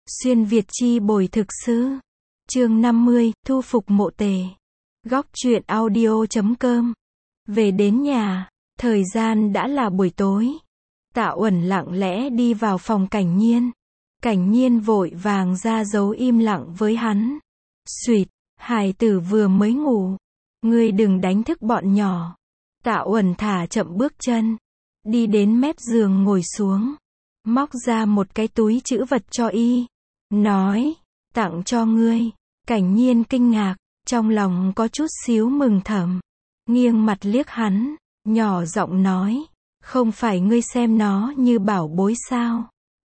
Xuyên Việt chi bồi thực sư. Chương 50, thu phục mộ tề. Góc truyện audio.com. Về đến nhà, thời gian đã là buổi tối. Tạ Uẩn lặng lẽ đi vào phòng Cảnh Nhiên. Cảnh Nhiên vội vàng ra dấu im lặng với hắn. Xuyệt, hài tử vừa mới ngủ. Ngươi đừng đánh thức bọn nhỏ. Tạ Uẩn thả chậm bước chân. Đi đến mép giường ngồi xuống. Móc ra một cái túi trữ vật cho y. Nói, tặng cho ngươi. Cảnh Nhiên kinh ngạc, trong lòng có chút xíu mừng thầm. Nghiêng mặt liếc hắn, nhỏ giọng nói, không phải ngươi xem nó như bảo bối sao?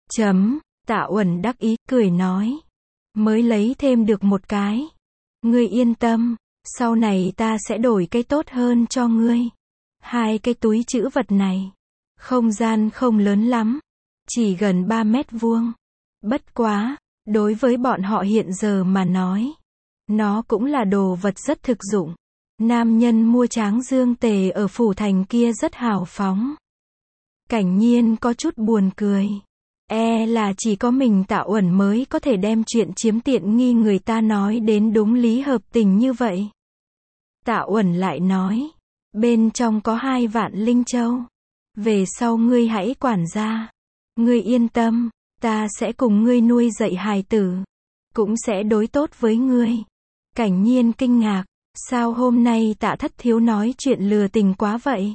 Tạ Uẩn đắc ý, cười nói, mới lấy thêm được một cái. Ngươi yên tâm, sau này ta sẽ đổi cái tốt hơn cho ngươi. Hai cái túi trữ vật này, không gian không lớn lắm, chỉ gần 3 mét vuông. Bất quá, đối với bọn họ hiện giờ mà nói, nó cũng là đồ vật rất thực dụng. Nam nhân mua tráng dương tề ở phủ thành kia rất hào phóng. Cảnh Nhiên có chút buồn cười. Là chỉ có mình Tạ Uẩn mới có thể đem chuyện chiếm tiện nghi người ta nói đến đúng lý hợp tình như vậy. Tạ Uẩn lại nói, bên trong có 2 vạn linh châu. Về sau ngươi hãy quản gia. Ngươi yên tâm, ta sẽ cùng ngươi nuôi dạy hài tử. Cũng sẽ đối tốt với ngươi. Cảnh Nhiên kinh ngạc, sao hôm nay Tạ thất thiếu nói chuyện lừa tình quá vậy?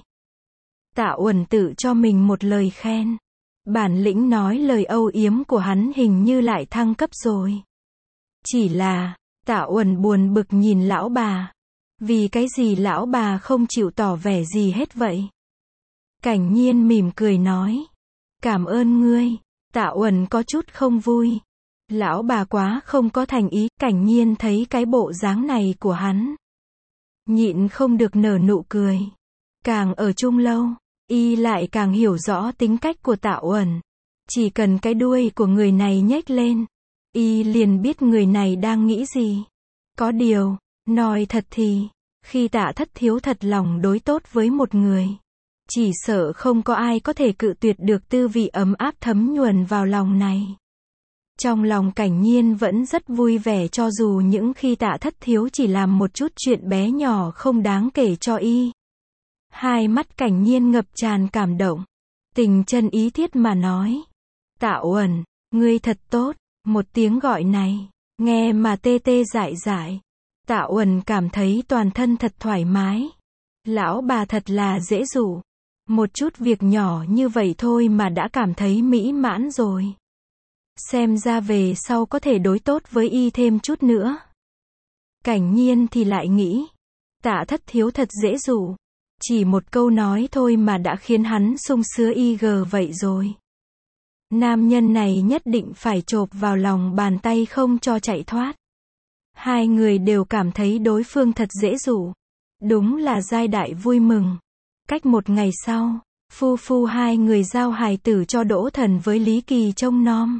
Tạ Uẩn tự cho mình một lời khen. Bản lĩnh nói lời âu yếm của hắn hình như lại thăng cấp rồi. Chỉ là, Tạ Uẩn buồn bực nhìn lão bà. Vì cái gì lão bà không chịu tỏ vẻ gì hết vậy? Cảnh Nhiên mỉm cười nói, cảm ơn ngươi. Tạ Uẩn có chút không vui. Lão bà quá không có thành ý. Cảnh Nhiên thấy cái bộ dáng này của hắn, nhịn không được nở nụ cười. Càng ở chung lâu, y lại càng hiểu rõ tính cách của Tạ Uẩn. Chỉ cần cái đuôi của người này nhếch lên, y liền biết người này đang nghĩ gì. Có điều, nói thật thì, khi Tạ thất thiếu thật lòng đối tốt với một người, chỉ sợ không có ai có thể cự tuyệt được tư vị ấm áp thấm nhuần vào lòng này. Trong lòng Cảnh Nhiên vẫn rất vui vẻ cho dù những khi Tạ thất thiếu chỉ làm một chút chuyện bé nhỏ không đáng kể cho y. Hai mắt Cảnh Nhiên ngập tràn cảm động. Tình chân ý thiết mà nói. Tạ Uẩn, ngươi thật tốt. Một tiếng gọi này, nghe mà tê tê dại dại. Tạ Uẩn cảm thấy toàn thân thật thoải mái. Lão bà thật là dễ dụ. Một chút việc nhỏ như vậy thôi mà đã cảm thấy mỹ mãn rồi. Xem ra về sau có thể đối tốt với y thêm chút nữa. Cảnh Nhiên thì lại nghĩ, Tạ thất thiếu thật dễ dụ. Chỉ một câu nói thôi mà đã khiến hắn sung sướng vậy rồi. Nam nhân này nhất định phải chộp vào lòng bàn tay không cho chạy thoát. Hai người đều cảm thấy đối phương thật dễ dụ. Đúng là giai đại vui mừng. Cách một ngày sau, hai người giao hài tử cho Đỗ Thần với Lý Kỳ trông nom.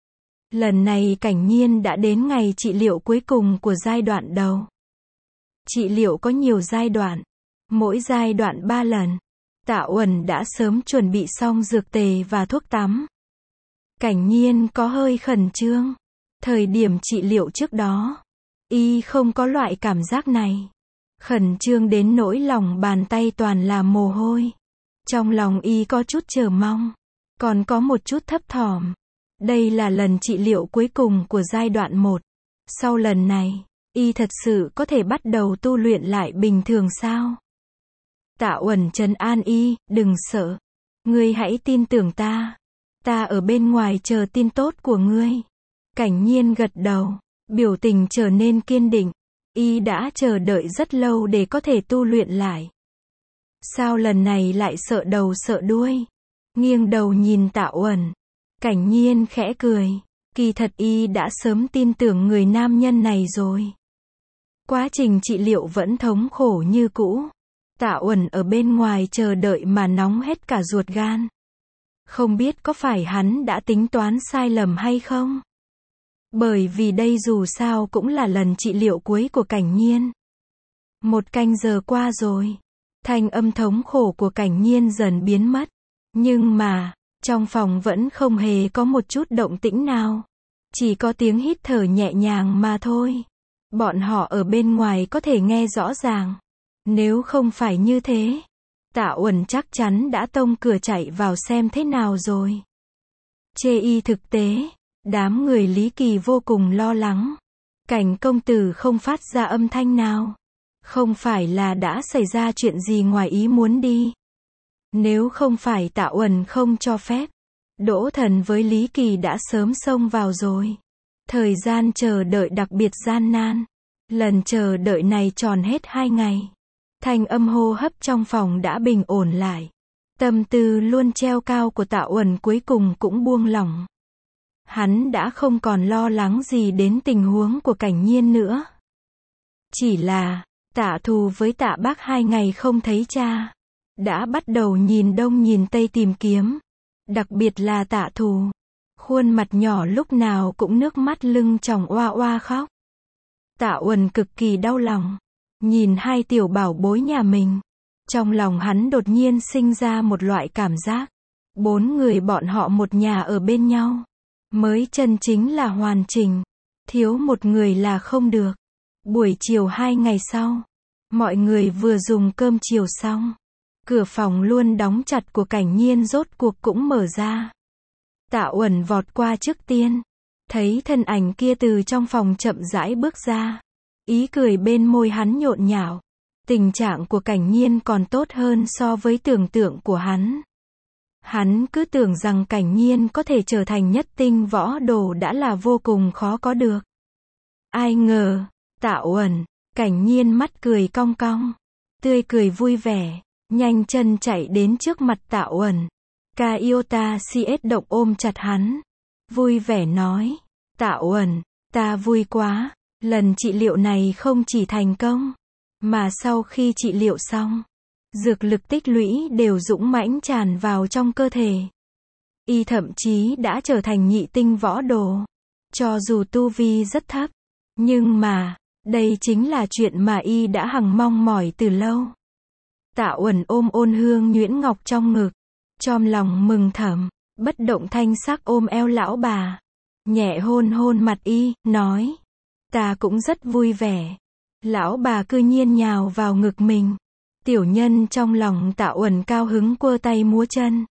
Lần này Cảnh Nhiên đã đến ngày trị liệu cuối cùng của giai đoạn đầu. Trị liệu có nhiều giai đoạn, mỗi giai đoạn 3 lần. Tạ Uẩn đã sớm chuẩn bị xong dược tề và thuốc tắm. Cảnh Nhiên có hơi khẩn trương. Thời điểm trị liệu trước đó, y không có loại cảm giác này. Khẩn trương đến nỗi lòng bàn tay toàn là mồ hôi. Trong lòng y có chút chờ mong, còn có một chút thấp thỏm. Đây là lần trị liệu cuối cùng của giai đoạn 1. Sau lần này, y thật sự có thể bắt đầu tu luyện lại bình thường sao? Tạ Uẩn trấn an y, đừng sợ. Ngươi hãy tin tưởng ta. Ta ở bên ngoài chờ tin tốt của ngươi. Cảnh Nhiên gật đầu, biểu tình trở nên kiên định. Y đã chờ đợi rất lâu để có thể tu luyện lại. Sao lần này lại sợ đầu sợ đuôi? Nghiêng đầu nhìn Tạ Uẩn. Cảnh Nhiên khẽ cười. Kỳ thật y đã sớm tin tưởng người nam nhân này rồi. Quá trình trị liệu vẫn thống khổ như cũ. Tạ Uẩn ở bên ngoài chờ đợi mà nóng hết cả ruột gan. Không biết có phải hắn đã tính toán sai lầm hay không? Bởi vì đây dù sao cũng là lần trị liệu cuối của Cảnh Nhiên. 1 canh giờ qua rồi. Thanh âm thống khổ của Cảnh Nhiên dần biến mất. Nhưng mà, trong phòng vẫn không hề có một chút động tĩnh nào. Chỉ có tiếng hít thở nhẹ nhàng mà thôi. Bọn họ ở bên ngoài có thể nghe rõ ràng. Nếu không phải như thế, Tạ Uẩn chắc chắn đã tông cửa chạy vào xem thế nào rồi. Chê y thực tế, đám người Lý Kỳ vô cùng lo lắng. Cảnh công tử không phát ra âm thanh nào. Không phải là đã xảy ra chuyện gì ngoài ý muốn đi. Nếu không phải Tạ Uẩn không cho phép, Đỗ Thần với Lý Kỳ đã sớm xông vào rồi. Thời gian chờ đợi đặc biệt gian nan. Lần chờ đợi này tròn hết 2 ngày. Thanh âm hô hấp trong phòng đã bình ổn lại. Tâm tư luôn treo cao của Tạ Uẩn cuối cùng cũng buông lỏng. Hắn đã không còn lo lắng gì đến tình huống của Cảnh Nhiên nữa. Chỉ là, Tạ Thù với Tạ Bác 2 ngày không thấy cha. Đã bắt đầu nhìn đông nhìn tây tìm kiếm. Đặc biệt là Tạ Thù. Khuôn mặt nhỏ lúc nào cũng nước mắt lưng tròng oa oa khóc. Tạ Uẩn cực kỳ đau lòng. Nhìn hai tiểu bảo bối nhà mình. Trong lòng hắn đột nhiên sinh ra một loại cảm giác. 4 người bọn họ một nhà ở bên nhau. Mới chân chính là hoàn chỉnh. Thiếu một người là không được. Buổi chiều 2 ngày sau. Mọi người vừa dùng cơm chiều xong. Cửa phòng luôn đóng chặt của Cảnh Nhiên rốt cuộc cũng mở ra. Tạ Uẩn vọt qua trước tiên. Thấy thân ảnh kia từ trong phòng chậm rãi bước ra. Ý cười bên môi hắn nhộn nhạo. Tình trạng của Cảnh Nhiên còn tốt hơn so với tưởng tượng của hắn. Hắn cứ tưởng rằng Cảnh Nhiên có thể trở thành nhất tinh võ đồ đã là vô cùng khó có được. Ai ngờ, Tạ Uẩn, Cảnh Nhiên mắt cười cong cong. Tươi cười vui vẻ, nhanh chân chạy đến trước mặt Tạ Uẩn. Kaiota CS động ôm chặt hắn. Vui vẻ nói, Tạ Uẩn, ta vui quá. Lần trị liệu này không chỉ thành công, mà sau khi trị liệu xong, dược lực tích lũy đều dũng mãnh tràn vào trong cơ thể. Y thậm chí đã trở thành nhị tinh võ đồ. Cho dù tu vi rất thấp, nhưng mà, đây chính là chuyện mà y đã hằng mong mỏi từ lâu. Tạ Uẩn ôm Ôn Hương nhuyễn ngọc trong ngực, trong lòng mừng thầm, bất động thanh sắc ôm eo lão bà, nhẹ hôn hôn mặt y, nói, ta cũng rất vui vẻ. Lão bà cư nhiên nhào vào ngực mình. Tiểu nhân trong lòng Tạ Uẩn cao hứng quơ tay múa chân.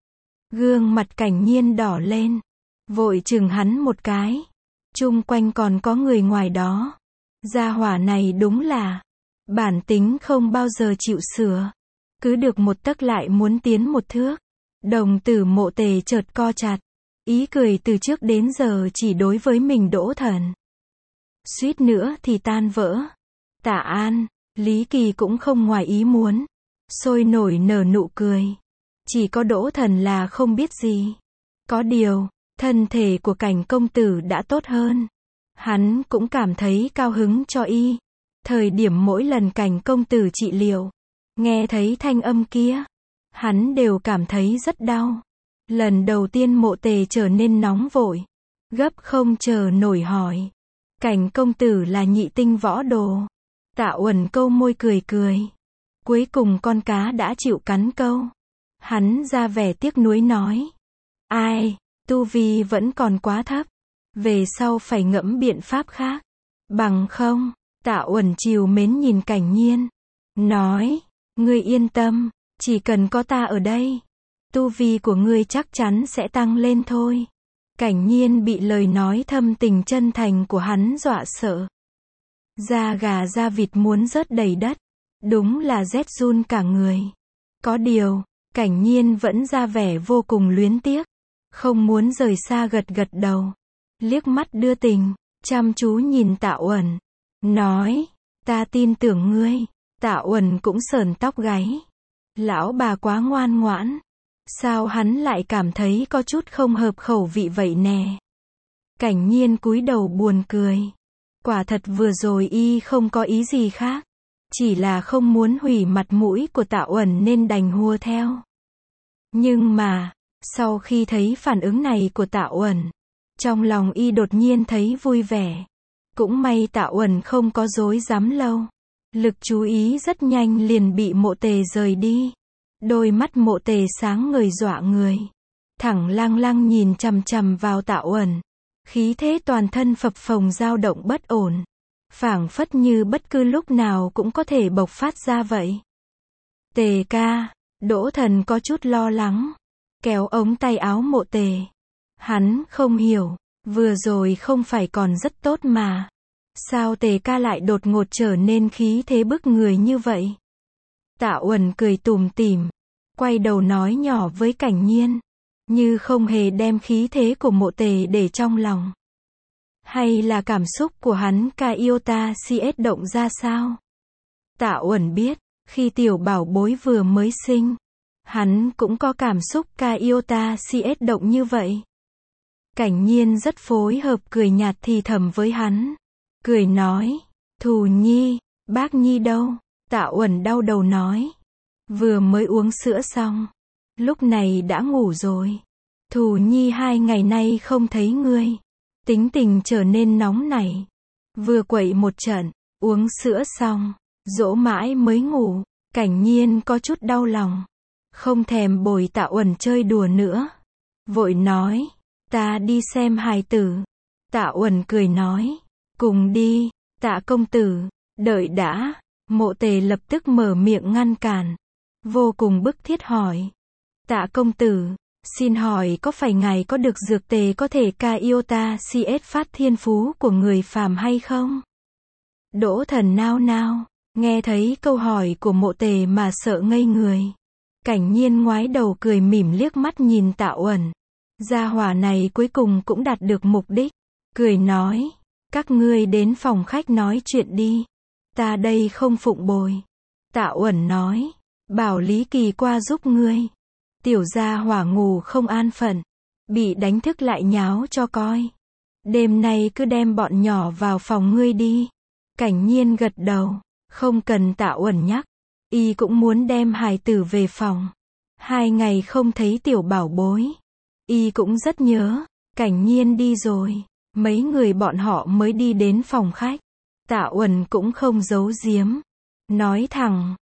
Gương mặt Cảnh Nhiên đỏ lên, vội chừng hắn một cái. Chung quanh còn có người ngoài đó. Gia hỏa này đúng là bản tính không bao giờ chịu sửa. Cứ được một tấc lại muốn tiến một thước. Đồng tử Mộ Tề chợt co chặt. Ý cười từ trước đến giờ chỉ đối với mình Đỗ Thần. Suýt nữa thì tan vỡ. Tạ An, Lý Kỳ cũng không ngoài ý muốn. Sôi nổi nở nụ cười. Chỉ có Đỗ Thần là không biết gì. Có điều, thân thể của Cảnh công tử đã tốt hơn. Hắn cũng cảm thấy cao hứng cho y. Thời điểm mỗi lần Cảnh công tử trị liệu, nghe thấy thanh âm kia, hắn đều cảm thấy rất đau. Lần đầu tiên Mộ Tề trở nên nóng vội, gấp không chờ nổi hỏi. Cảnh công tử là nhị tinh võ đồ. Tạ Uẩn câu môi cười cười. Cuối cùng con cá đã chịu cắn câu. Hắn ra vẻ tiếc nuối nói. Ai, tu vi vẫn còn quá thấp. Về sau phải ngẫm biện pháp khác. Bằng không, Tạ Uẩn trìu mến nhìn Cảnh Nhiên. Nói, ngươi yên tâm, chỉ cần có ta ở đây, tu vi của ngươi chắc chắn sẽ tăng lên thôi. Cảnh Nhiên bị lời nói thâm tình chân thành của hắn dọa sợ. Da gà da vịt muốn rớt đầy đất. Đúng là rét run cả người. Có điều, Cảnh Nhiên vẫn ra vẻ vô cùng luyến tiếc. Không muốn rời xa gật gật đầu. Liếc mắt đưa tình, chăm chú nhìn Tạ Uẩn. Nói, ta tin tưởng ngươi. Tạ Uẩn cũng sờn tóc gáy. Lão bà quá ngoan ngoãn. Sao hắn lại cảm thấy có chút không hợp khẩu vị vậy nè? Cảnh Nhiên cúi đầu buồn cười. Quả thật vừa rồi y không có ý gì khác. Chỉ là không muốn hủy mặt mũi của Tạ Uẩn nên đành hùa theo. Nhưng mà, sau khi thấy phản ứng này của Tạ Uẩn, trong lòng y đột nhiên thấy vui vẻ. Cũng may Tạ Uẩn không có dối dám lâu. Lực chú ý rất nhanh liền bị Mộ Tề rời đi. Đôi mắt Mộ Tề sáng ngời dọa người. Thẳng lăng lăng nhìn chằm chằm vào Tạ Uẩn. Khí thế toàn thân phập phồng dao động bất ổn, phảng phất như bất cứ lúc nào cũng có thể bộc phát ra vậy. Tề ca, Đỗ Thần có chút lo lắng, kéo ống tay áo Mộ Tề. Hắn không hiểu, vừa rồi không phải còn rất tốt mà. Sao Tề ca lại đột ngột trở nên khí thế bức người như vậy? Tạ Uẩn cười tủm tỉm, quay đầu nói nhỏ với Cảnh Nhiên, như không hề đem khí thế của Mộ Tề để trong lòng. Hay là cảm xúc của hắn ca yêu ta CS động ra sao? Tạ Uẩn biết, khi tiểu bảo bối vừa mới sinh, hắn cũng có cảm xúc ca yêu ta CS động như vậy. Cảnh Nhiên rất phối hợp cười nhạt thì thầm với hắn. Cười nói, Thù Nhi, bác Nhi đâu? Tạ Uẩn đau đầu nói. Vừa mới uống sữa xong, lúc này đã ngủ rồi. Thù Nhi 2 ngày nay không thấy ngươi, tính tình trở nên nóng nảy. Vừa quậy một trận, uống sữa xong, dỗ mãi mới ngủ. Cảnh Nhiên có chút đau lòng, không thèm bồi Tạ Uẩn chơi đùa nữa. Vội nói, ta đi xem hài tử. Tạ Uẩn cười nói, cùng đi. Tạ công tử, đợi đã. Mộ Tề lập tức mở miệng ngăn cản, vô cùng bức thiết hỏi. Tạ công tử, xin hỏi có phải ngài có được dược tề có thể ca yêu ta CS phát thiên phú của người phàm hay không? Đỗ Thần nao nao, nghe thấy câu hỏi của Mộ Tề mà sợ ngây người. Cảnh Nhiên ngoái đầu cười mỉm liếc mắt nhìn Tạ Uẩn. Gia hỏa này cuối cùng cũng đạt được mục đích. Cười nói, các ngươi đến phòng khách nói chuyện đi. Ta đây không phụng bồi. Tạ Uẩn nói, bảo Lý Kỳ qua giúp ngươi. Tiểu gia hỏa ngủ không an phận, bị đánh thức lại nháo cho coi. Đêm nay cứ đem bọn nhỏ vào phòng ngươi đi. Cảnh Nhiên gật đầu, không cần Tạ Uẩn nhắc, y cũng muốn đem hài tử về phòng. 2 ngày không thấy tiểu bảo bối, y cũng rất nhớ. Cảnh Nhiên đi rồi, mấy người bọn họ mới đi đến phòng khách. Tạ Uẩn cũng không giấu giếm, nói thẳng,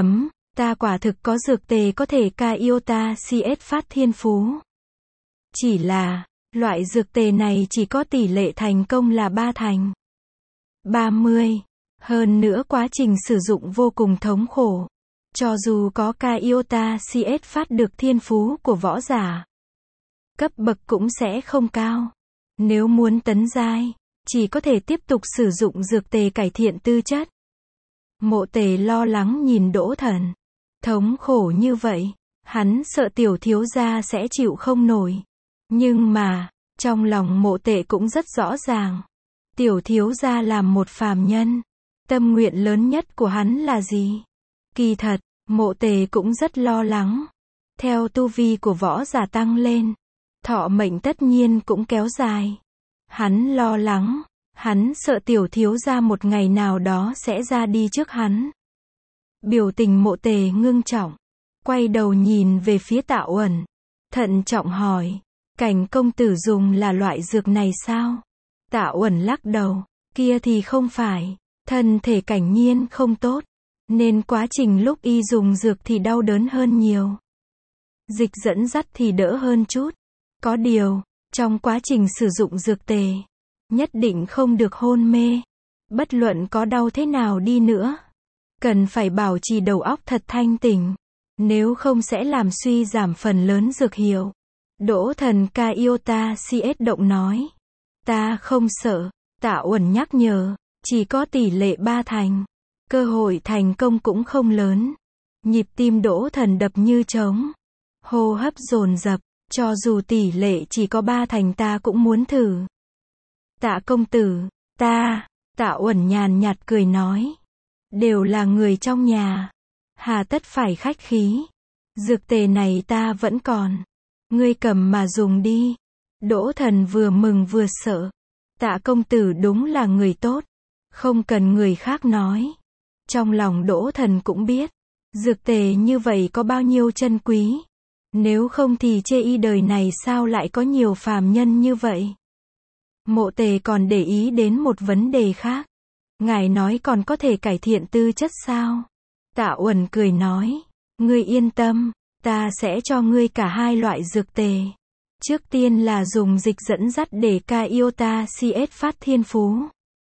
ta quả thực có dược tề có thể ca yêu ta CS phát thiên phú. Chỉ là, loại dược tề này chỉ có tỷ lệ thành công là 3 thành 30. Hơn nữa quá trình sử dụng vô cùng thống khổ. Cho dù có ca yêu ta CS phát được thiên phú của võ giả, cấp bậc cũng sẽ không cao. Nếu muốn tấn giai, chỉ có thể tiếp tục sử dụng dược tề cải thiện tư chất. Mộ Tề lo lắng nhìn Đỗ Thần. Thống khổ như vậy, hắn sợ tiểu thiếu gia sẽ chịu không nổi. Nhưng mà, trong lòng Mộ Tề cũng rất rõ ràng. Tiểu thiếu gia làm một phàm nhân, tâm nguyện lớn nhất của hắn là gì? Kỳ thật, Mộ Tề cũng rất lo lắng. Theo tu vi của võ giả tăng lên, thọ mệnh tất nhiên cũng kéo dài. Hắn lo lắng, hắn sợ tiểu thiếu gia một ngày nào đó sẽ ra đi trước hắn. Biểu tình Mộ Tề ngưng trọng, quay đầu nhìn về phía Tạ Uẩn, thận trọng hỏi, Cảnh công tử dùng là loại dược này sao? Tạ Uẩn lắc đầu, kia thì không phải, thân thể Cảnh Nhiên không tốt, nên quá trình lúc y dùng dược thì đau đớn hơn nhiều. Dịch dẫn dắt thì đỡ hơn chút. Có điều, trong quá trình sử dụng dược tề, nhất định không được hôn mê. Bất luận có đau thế nào đi nữa, cần phải bảo trì đầu óc thật thanh tỉnh, nếu không sẽ làm suy giảm phần lớn dược hiệu. Đỗ Thần ca yêu ta CS động nói. Ta không sợ, Tạ Uẩn nhắc nhở, chỉ có tỷ lệ 3 thành. Cơ hội thành công cũng không lớn. Nhịp tim Đỗ Thần đập như trống, hô hấp dồn dập, cho dù tỷ lệ chỉ có 3 thành ta cũng muốn thử. Tạ công tử, Tạ Uẩn nhàn nhạt cười nói. Đều là người trong nhà, hà tất phải khách khí. Dược tề này ta vẫn còn, ngươi cầm mà dùng đi. Đỗ Thần vừa mừng vừa sợ. Tạ công tử đúng là người tốt, không cần người khác nói. Trong lòng Đỗ Thần cũng biết, dược tề như vậy có bao nhiêu chân quý. Nếu không thì chê y đời này sao lại có nhiều phàm nhân như vậy. Mộ Tề còn để ý đến một vấn đề khác. Ngài nói còn có thể cải thiện tư chất sao? Tạ Uẩn cười nói, ngươi yên tâm, ta sẽ cho ngươi cả 2 loại dược tề. Trước tiên là dùng dịch dẫn dắt để Kaiota CS phát thiên phú.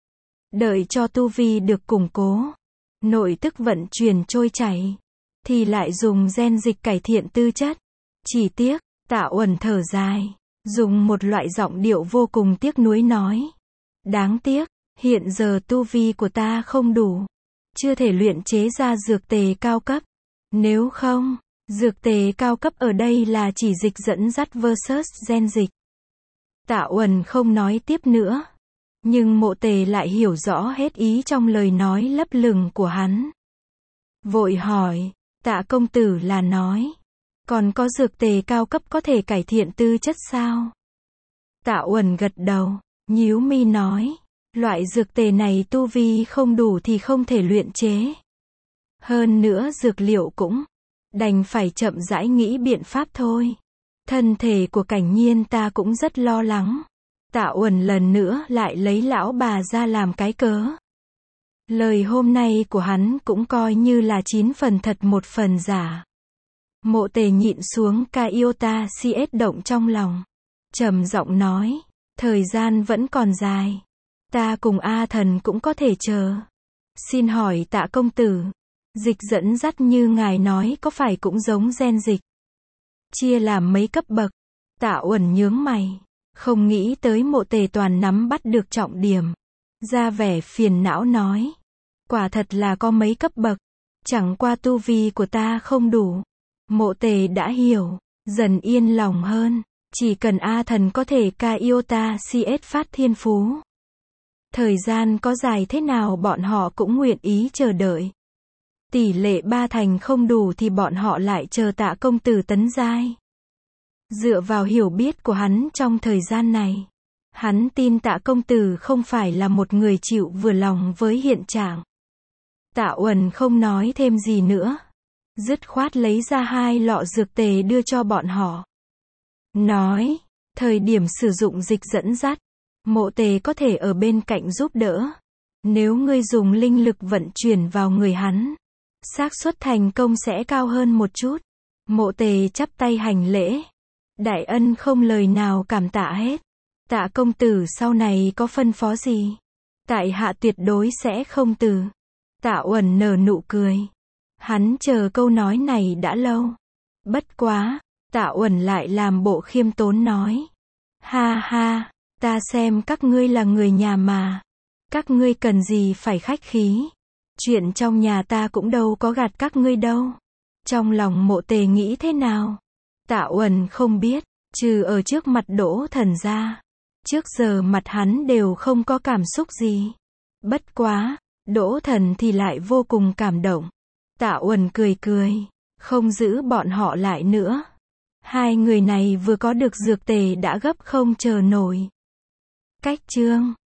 Đợi cho tu vi được củng cố, nội tức vận chuyển trôi chảy, thì lại dùng gen dịch cải thiện tư chất. Chỉ tiếc, Tạ Uẩn thở dài, dùng một loại giọng điệu vô cùng tiếc nuối nói. Đáng tiếc, hiện giờ tu vi của ta không đủ, chưa thể luyện chế ra dược tề cao cấp. Nếu không, dược tề cao cấp ở đây là chỉ dịch dẫn dắt versus gen dịch. Tạ Uẩn không nói tiếp nữa. Nhưng Mộ Tề lại hiểu rõ hết ý trong lời nói lấp lửng của hắn. Vội hỏi, Tạ công tử là nói, còn có dược tề cao cấp có thể cải thiện tư chất sao? Tạ Uẩn gật đầu, nhíu mi nói, loại dược tề này tu vi không đủ thì không thể luyện chế. Hơn nữa dược liệu cũng đành phải chậm rãi nghĩ biện pháp thôi. Thân thể của Cảnh Nhiên ta cũng rất lo lắng. Tạ Uẩn lần nữa lại lấy lão bà ra làm cái cớ. Lời hôm nay của hắn cũng coi như là 9 phần thật 1 phần giả. Mộ Tề nhịn xuống Kaiota CS động trong lòng. Trầm giọng nói, thời gian vẫn còn dài. Ta cùng A Thần cũng có thể chờ. Xin hỏi Tạ công tử, dịch dẫn dắt như ngài nói có phải cũng giống gen dịch? Chia làm mấy cấp bậc? Tạ Uẩn nhướng mày. Không nghĩ tới Mộ Tề toàn nắm bắt được trọng điểm. Ra vẻ phiền não nói. Quả thật là có mấy cấp bậc. Chẳng qua tu vi của ta không đủ. Mộ Tề đã hiểu. Dần yên lòng hơn. Chỉ cần A Thần có thể Kaiota CS phát thiên phú. Thời gian có dài thế nào bọn họ cũng nguyện ý chờ đợi. Tỷ lệ 3 thành không đủ thì bọn họ lại chờ Tạ công tử tấn giai. Dựa vào hiểu biết của hắn trong thời gian này, hắn tin Tạ công tử không phải là một người chịu vừa lòng với hiện trạng. Tạ Uẩn không nói thêm gì nữa, dứt khoát lấy ra 2 lọ dược tề đưa cho bọn họ. Nói, thời điểm sử dụng dịch dẫn dắt, Mộ Tề có thể ở bên cạnh giúp đỡ. Nếu ngươi dùng linh lực vận chuyển vào người hắn, xác suất thành công sẽ cao hơn một chút. Mộ Tề chắp tay hành lễ. Đại ân không lời nào cảm tạ hết. Tạ công tử sau này có phân phó gì? Tại hạ tuyệt đối sẽ không từ. Tạ Uẩn nở nụ cười. Hắn chờ câu nói này đã lâu. Bất quá, Tạ Uẩn lại làm bộ khiêm tốn nói. Ha ha, ta xem các ngươi là người nhà mà. Các ngươi cần gì phải khách khí. Chuyện trong nhà ta cũng đâu có gạt các ngươi đâu. Trong lòng Mộ Tề nghĩ thế nào? Tạ Uẩn không biết, trừ ở trước mặt Đỗ Thần ra. Trước giờ mặt hắn đều không có cảm xúc gì. Bất quá, Đỗ Thần thì lại vô cùng cảm động. Tạ Uẩn cười cười, không giữ bọn họ lại nữa. 2 người này vừa có được dược tề đã gấp không chờ nổi. Cách chương